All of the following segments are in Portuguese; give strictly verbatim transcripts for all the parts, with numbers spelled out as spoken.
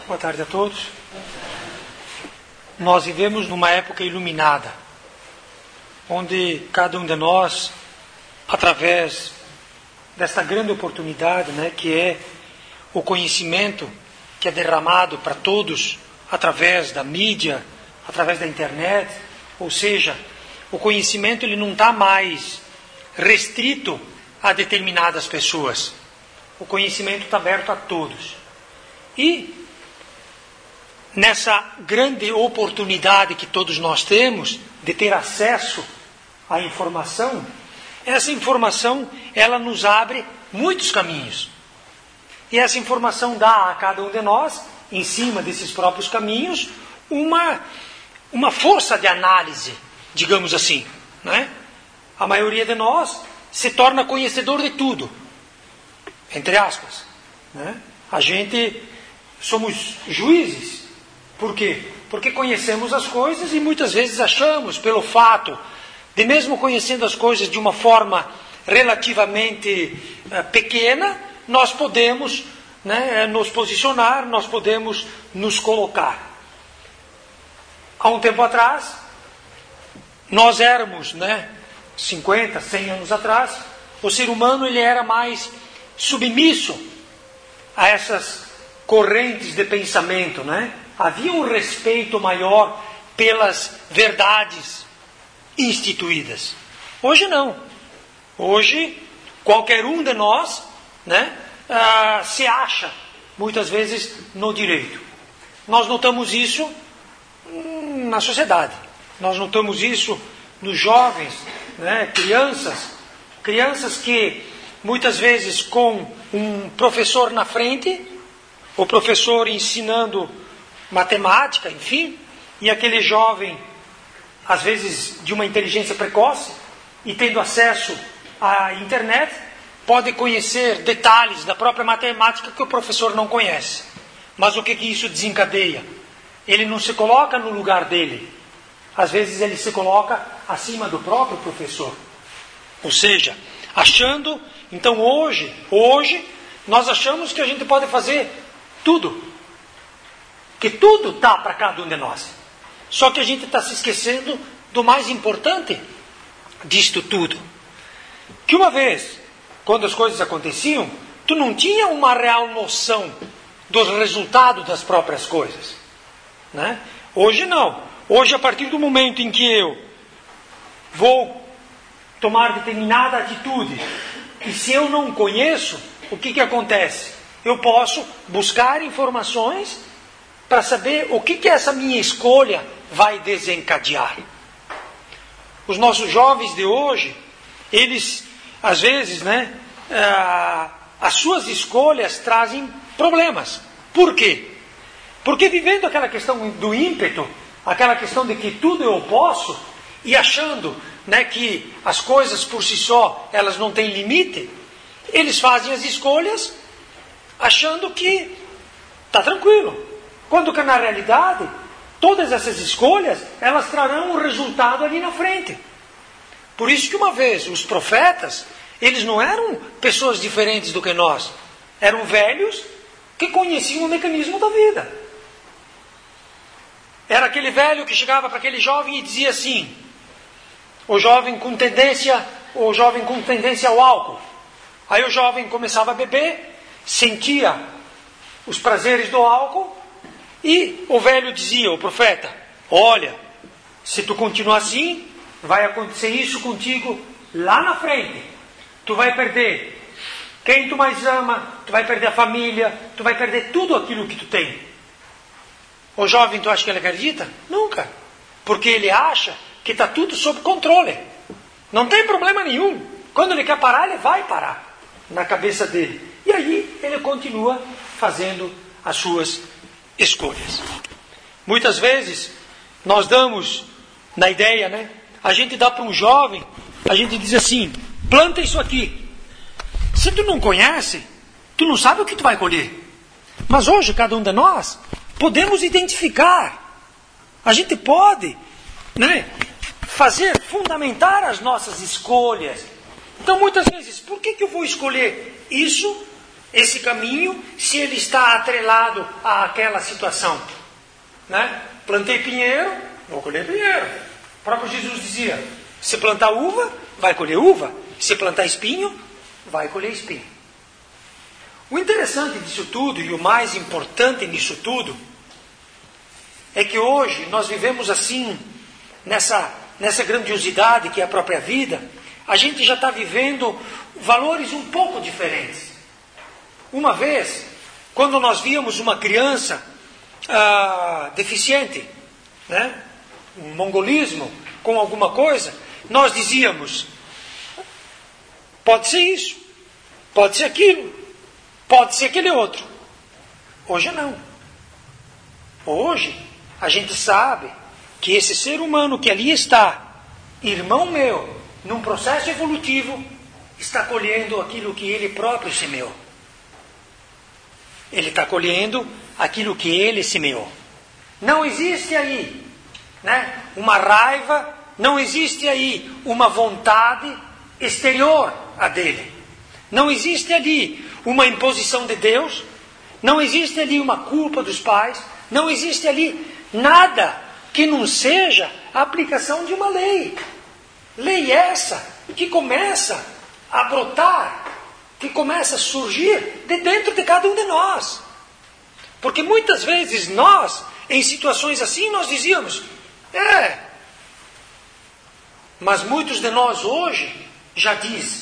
Boa tarde a todos. Nós vivemos numa época iluminada, onde cada um de nós, através desta grande oportunidade, né, que é o conhecimento que é derramado para todos através da mídia, através da internet, ou seja, o conhecimento ele não está mais restrito a determinadas pessoas. O conhecimento está aberto a todos. E nessa grande oportunidade que todos nós temos de ter acesso à informação, essa informação ela nos abre muitos caminhos. E essa informação dá a cada um de nós, em cima desses próprios caminhos, uma, uma força de análise, digamos assim, né? A maioria de nós se torna conhecedor de tudo, entre aspas, né? A gente somos juízes. Por quê? Porque conhecemos as coisas e muitas vezes achamos, pelo fato de mesmo conhecendo as coisas de uma forma relativamente uh, pequena, nós podemos, né, nos posicionar, nós podemos nos colocar. Há um tempo atrás, nós éramos, né, cinquenta, cem anos atrás, o ser humano ele era mais submisso a essas correntes de pensamento, né? Havia um respeito maior pelas verdades instituídas. Hoje não. Hoje, qualquer um de nós, né, ah, se acha, muitas vezes, no direito. Nós notamos isso hum, na sociedade. Nós notamos isso nos jovens, né, crianças. Crianças que, muitas vezes, com um professor na frente, o professor ensinando matemática, enfim, e aquele jovem, às vezes de uma inteligência precoce, e tendo acesso à internet, pode conhecer detalhes da própria matemática que o professor não conhece. Mas o que, que isso desencadeia? Ele não se coloca no lugar dele. Às vezes ele se coloca acima do próprio professor. Ou seja, achando, então hoje, hoje, nós achamos que a gente pode fazer tudo. Que tudo está para cada um de nós. Só que a gente está se esquecendo do mais importante disto tudo. Que uma vez, quando as coisas aconteciam, tu não tinha uma real noção dos resultados das próprias coisas, né? Hoje não. Hoje, a partir do momento em que eu vou tomar determinada atitude, e se eu não conheço, o que, que acontece? Eu posso buscar informações para saber o que, que essa minha escolha vai desencadear. Os nossos jovens de hoje, eles, às vezes, né, ah, as suas escolhas trazem problemas. Por quê? Porque vivendo aquela questão do ímpeto, aquela questão de que tudo eu posso, e achando, né, que as coisas por si só, elas não têm limite, eles fazem as escolhas achando que está tranquilo. Quando que na realidade, todas essas escolhas, elas trarão um resultado ali na frente. Por isso que uma vez, os profetas, eles não eram pessoas diferentes do que nós. Eram velhos que conheciam o mecanismo da vida. Era aquele velho que chegava para aquele jovem e dizia assim, o jovem com tendência, o jovem com tendência ao álcool. Aí o jovem começava a beber, sentia os prazeres do álcool, e o velho dizia, o profeta, olha, se tu continuar assim, vai acontecer isso contigo lá na frente. Tu vai perder quem tu mais ama, tu vai perder a família, tu vai perder tudo aquilo que tu tem. O jovem, tu acha que ele acredita? Nunca. Porque ele acha que está tudo sob controle. Não tem problema nenhum. Quando ele quer parar, ele vai parar na cabeça dele. E aí ele continua fazendo as suas escolhas. Muitas vezes nós damos na ideia, né? A gente dá para um jovem, a gente diz assim, planta isso aqui. Se tu não conhece, tu não sabe o que tu vai colher. Mas hoje cada um de nós podemos identificar. A gente pode, né, fazer, fundamentar as nossas escolhas. Então muitas vezes, por que, que eu vou escolher isso esse caminho se ele está atrelado àquela situação. Né? Plantei pinheiro, vou colher pinheiro. O próprio Jesus dizia, se plantar uva, vai colher uva. Se plantar espinho, vai colher espinho. O interessante disso tudo, e o mais importante nisso tudo, é que hoje nós vivemos assim, nessa, nessa grandiosidade que é a própria vida, a gente já está vivendo valores um pouco diferentes. Uma vez, quando nós víamos uma criança ah, deficiente, né, um mongolismo com alguma coisa, nós dizíamos, pode ser isso, pode ser aquilo, pode ser aquele outro. Hoje não. Hoje a gente sabe que esse ser humano que ali está, irmão meu, num processo evolutivo, está colhendo aquilo que ele próprio semeou. Ele está colhendo aquilo que ele semeou. Não existe aí, né, uma raiva, não existe aí uma vontade exterior a dele. Não existe ali uma imposição de Deus, não existe ali uma culpa dos pais, não existe ali nada que não seja a aplicação de uma lei. Lei essa que começa a brotar, que começa a surgir de dentro de cada um de nós. Porque muitas vezes nós, em situações assim, nós dizíamos, é, mas muitos de nós hoje já diz,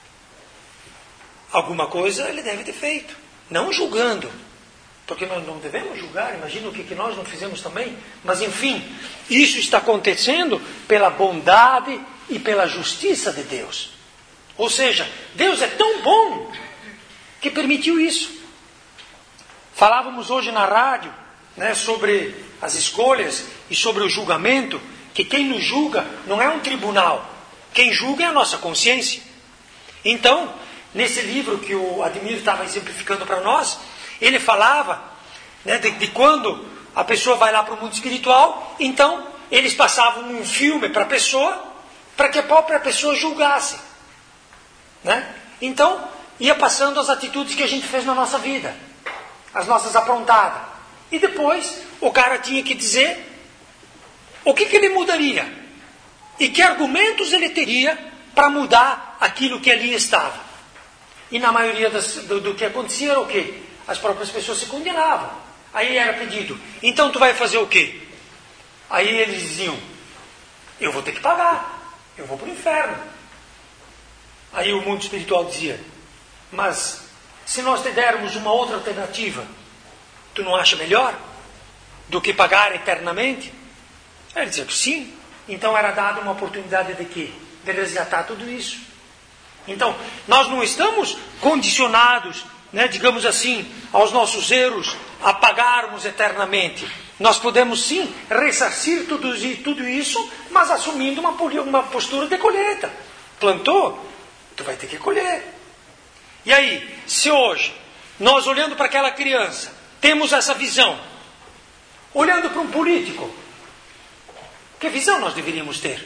alguma coisa ele deve ter feito, não julgando, porque nós não devemos julgar, imagina o que, que nós não fizemos também, mas enfim, isso está acontecendo pela bondade e pela justiça de Deus. Ou seja, Deus é tão bom que permitiu isso. Falávamos hoje na rádio, né, sobre as escolhas e sobre o julgamento, que quem nos julga não é um tribunal, quem julga é a nossa consciência. Então, nesse livro que o Admir estava exemplificando para nós, ele falava, né, de, de quando a pessoa vai lá para o mundo espiritual, então eles passavam um filme para a pessoa, para que a própria pessoa julgasse. Né? Então, ia passando as atitudes que a gente fez na nossa vida, as nossas aprontadas. E depois, o cara tinha que dizer o que, que ele mudaria e que argumentos ele teria para mudar aquilo que ali estava. E na maioria das, do, do que acontecia era o quê? As próprias pessoas se condenavam. Aí era pedido, então tu vai fazer o quê? Aí eles diziam, eu vou ter que pagar, eu vou para o inferno. Aí o mundo espiritual dizia, mas se nós te dermos uma outra alternativa, tu não acha melhor do que pagar eternamente? Ele dizia que sim. Então era dada uma oportunidade de quê? De resgatar tudo isso. Então, nós não estamos condicionados, né, digamos assim, aos nossos erros, a pagarmos eternamente. Nós podemos sim ressarcir tudo, tudo isso, mas assumindo uma, uma postura de colheita. Plantou, tu vai ter que colher. E aí, se hoje, nós olhando para aquela criança, temos essa visão, olhando para um político, que visão nós deveríamos ter?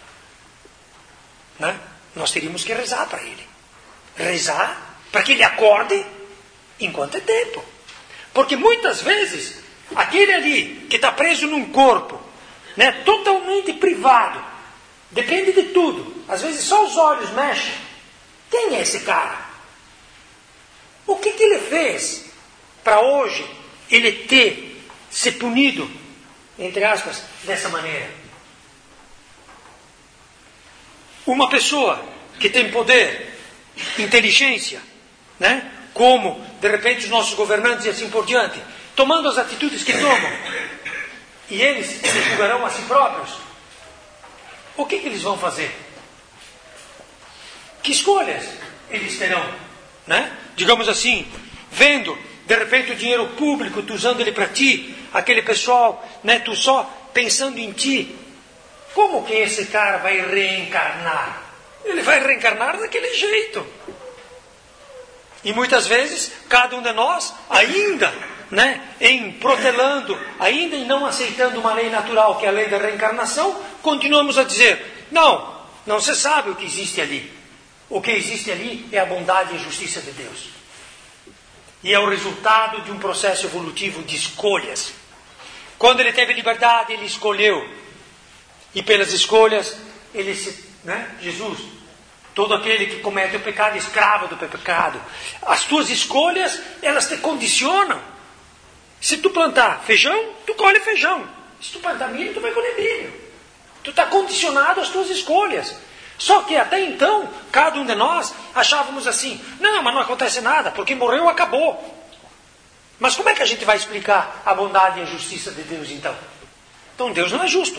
Né? Nós teríamos que rezar para ele. Rezar para que ele acorde enquanto é tempo. Porque muitas vezes, aquele ali que está preso num corpo, né, totalmente privado, depende de tudo. Às vezes só os olhos mexem. Quem é esse cara? O que, que ele fez para hoje ele ter se punido, entre aspas, dessa maneira? Uma pessoa que tem poder, inteligência, né? Como, de repente, os nossos governantes e assim por diante, tomando as atitudes que tomam, e eles se julgarão a si próprios, o que, que eles vão fazer? Que escolhas eles terão? Né? Digamos assim, vendo, de repente, o dinheiro público, tu usando ele para ti, aquele pessoal, né, tu só pensando em ti, como que esse cara vai reencarnar? Ele vai reencarnar daquele jeito. E muitas vezes, cada um de nós, ainda, né, em protelando, ainda em não aceitando uma lei natural, que é a lei da reencarnação, continuamos a dizer, não, não se sabe o que existe ali. O que existe ali é a bondade e a justiça de Deus. E é o resultado de um processo evolutivo de escolhas. Quando ele teve liberdade, ele escolheu. E pelas escolhas, ele se... Né? Jesus, todo aquele que comete o pecado é escravo do pecado. As tuas escolhas, elas te condicionam. Se tu plantar feijão, tu colhe feijão. Se tu plantar milho, tu vai colher milho. Tu está condicionado às tuas escolhas. Só que até então, cada um de nós achávamos assim, não, mas não acontece nada, porque morreu, acabou. Mas como é que a gente vai explicar a bondade e a justiça de Deus então? Então Deus não é justo.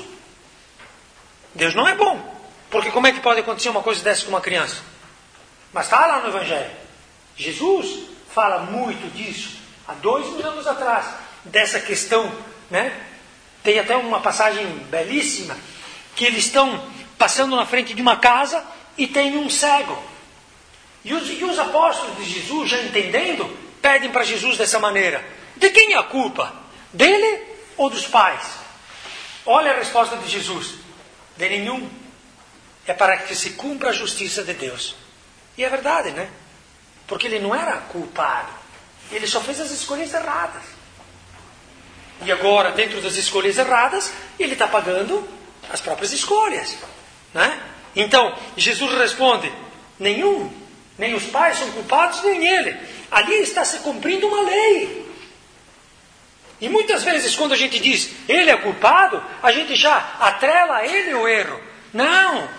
Deus não é bom. Porque como é que pode acontecer uma coisa dessa com uma criança? Mas está lá no Evangelho. Jesus fala muito disso. Há dois mil anos atrás, dessa questão, né? Tem até uma passagem belíssima, que eles estão passando na frente de uma casa e tem um cego. E os, e os apóstolos de Jesus, já entendendo, pedem para Jesus dessa maneira: de quem é a culpa? Dele ou dos pais? Olha a resposta de Jesus: de nenhum. É para que se cumpra a justiça de Deus. E é verdade, né? Porque ele não era culpado. Ele só fez as escolhas erradas. E agora, dentro das escolhas erradas, ele está pagando as próprias escolhas. Né? Então, Jesus responde: nenhum, nem os pais são culpados, nem ele. Ali está se cumprindo uma lei. E muitas vezes, quando a gente diz ele é culpado, a gente já atrela a ele o erro. Não!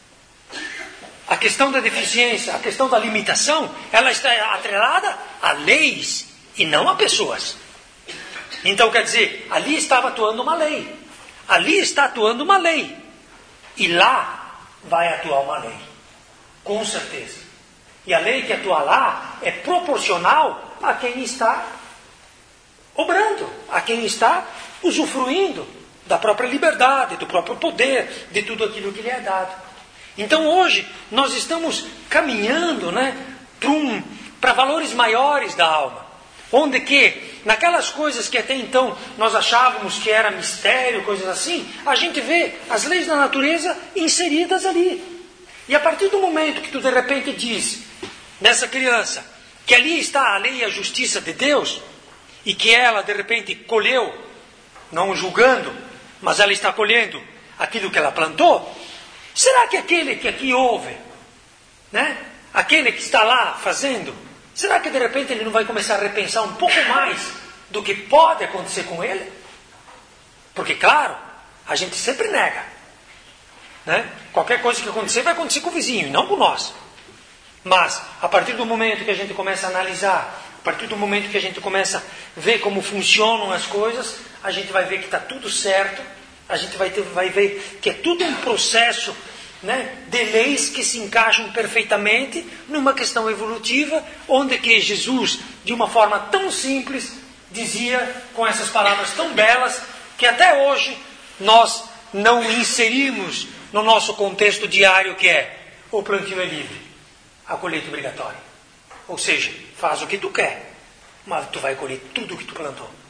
A questão da deficiência, a questão da limitação, ela está atrelada a leis e não a pessoas. Então, quer dizer, ali estava atuando uma lei. Ali está atuando uma lei. E lá vai atuar uma lei. Com certeza. E a lei que atua lá é proporcional a quem está obrando, a quem está usufruindo da própria liberdade, do próprio poder, de tudo aquilo que lhe é dado. Então hoje nós estamos caminhando, né, para um, para valores maiores da alma. Onde que, naquelas coisas que até então nós achávamos que era mistério, coisas assim, a gente vê as leis da natureza inseridas ali. E a partir do momento que tu de repente diz, nessa criança, que ali está a lei e a justiça de Deus, e que ela de repente colheu, não julgando, mas ela está colhendo aquilo que ela plantou, será que aquele que aqui ouve, né, aquele que está lá fazendo, será que de repente ele não vai começar a repensar um pouco mais do que pode acontecer com ele? Porque, claro, a gente sempre nega. Né? Qualquer coisa que acontecer vai acontecer com o vizinho, e não com nós. Mas, a partir do momento que a gente começa a analisar, a partir do momento que a gente começa a ver como funcionam as coisas, a gente vai ver que está tudo certo, a gente vai, ter, vai ver que é tudo um processo, né, de leis que se encaixam perfeitamente numa questão evolutiva, onde que Jesus, de uma forma tão simples, dizia com essas palavras tão belas, que até hoje nós não inserimos no nosso contexto diário, que é: o plantio é livre, a colheita obrigatória. Ou seja, faz o que tu quer, mas tu vai colher tudo o que tu plantou.